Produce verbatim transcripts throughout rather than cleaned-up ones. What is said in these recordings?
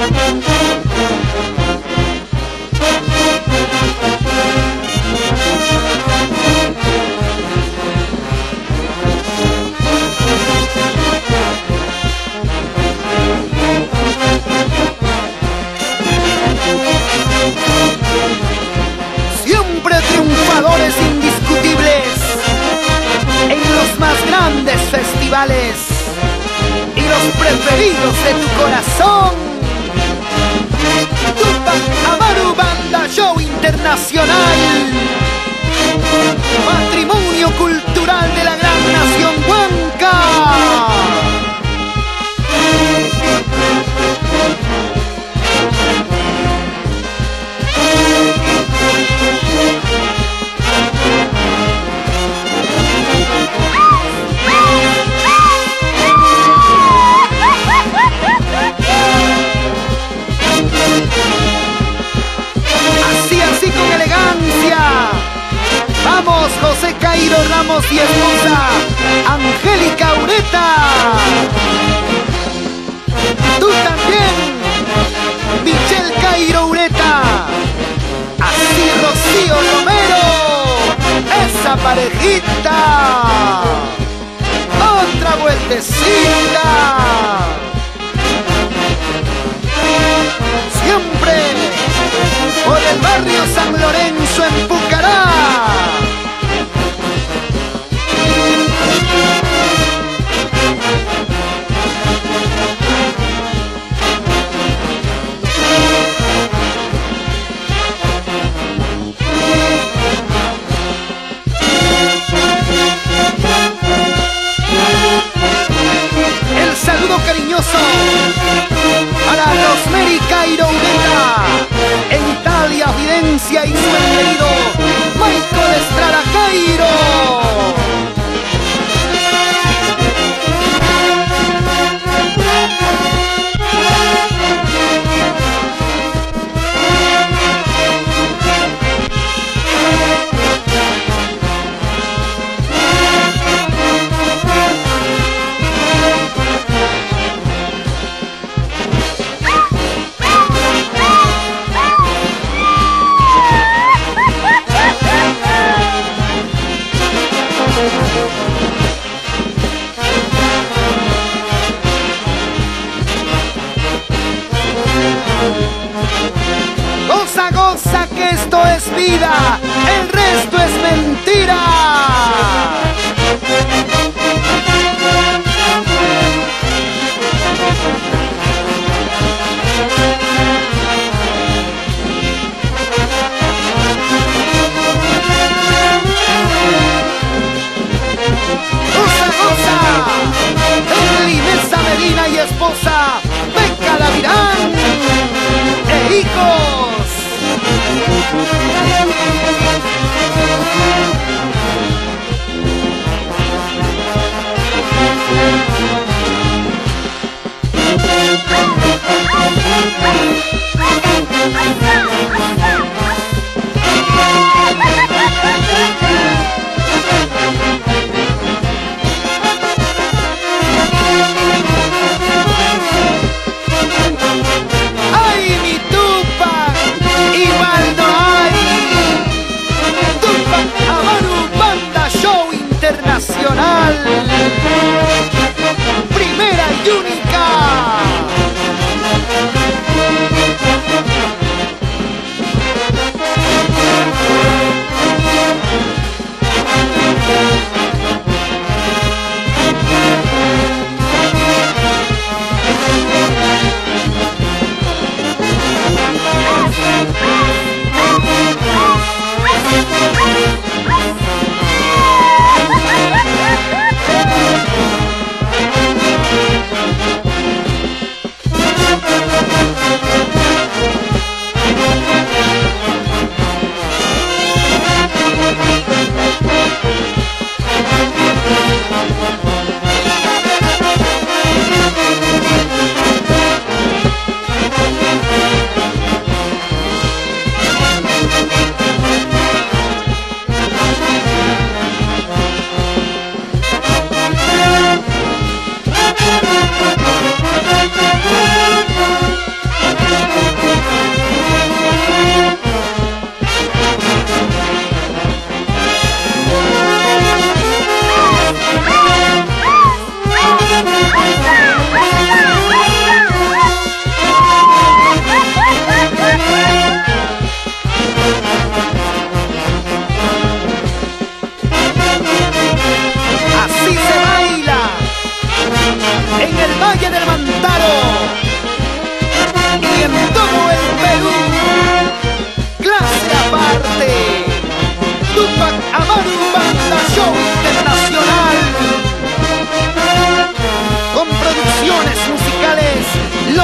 Siempre triunfadores indiscutibles en los más grandes festivales y los preferidos de tu corazón. Tupac Amaru Banda Show Internacional, patrimonio cultural de la gran nación huanca. Vamos, José Cairo Ramos y esposa Angélica Ureta. Tú también, Michelle Cairo Ureta. Así Rocío Romero, esa parejita. Otra vueltecita. Siempre por el barrio San Lorenzo en Pucará. El saludo cariñoso para Rosemary Cairo Ureta en Italia, Fidencia y su querido Michael Estrada Cairo. Goza, goza que esto es vida, el resto es mentira. Goza, goza, Inesa Medina y esposa Beca Davirán e hijos.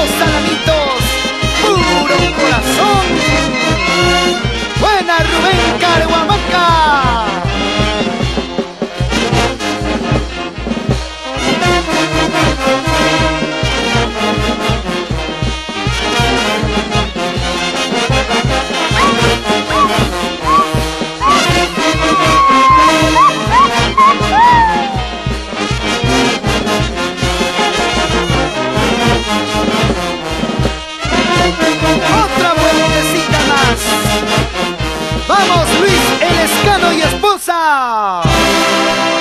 salamitos, puro corazón. Buena Rubén Carhuamaca. Otra vueltecita más. Vamos, Luis el Escano y esposa.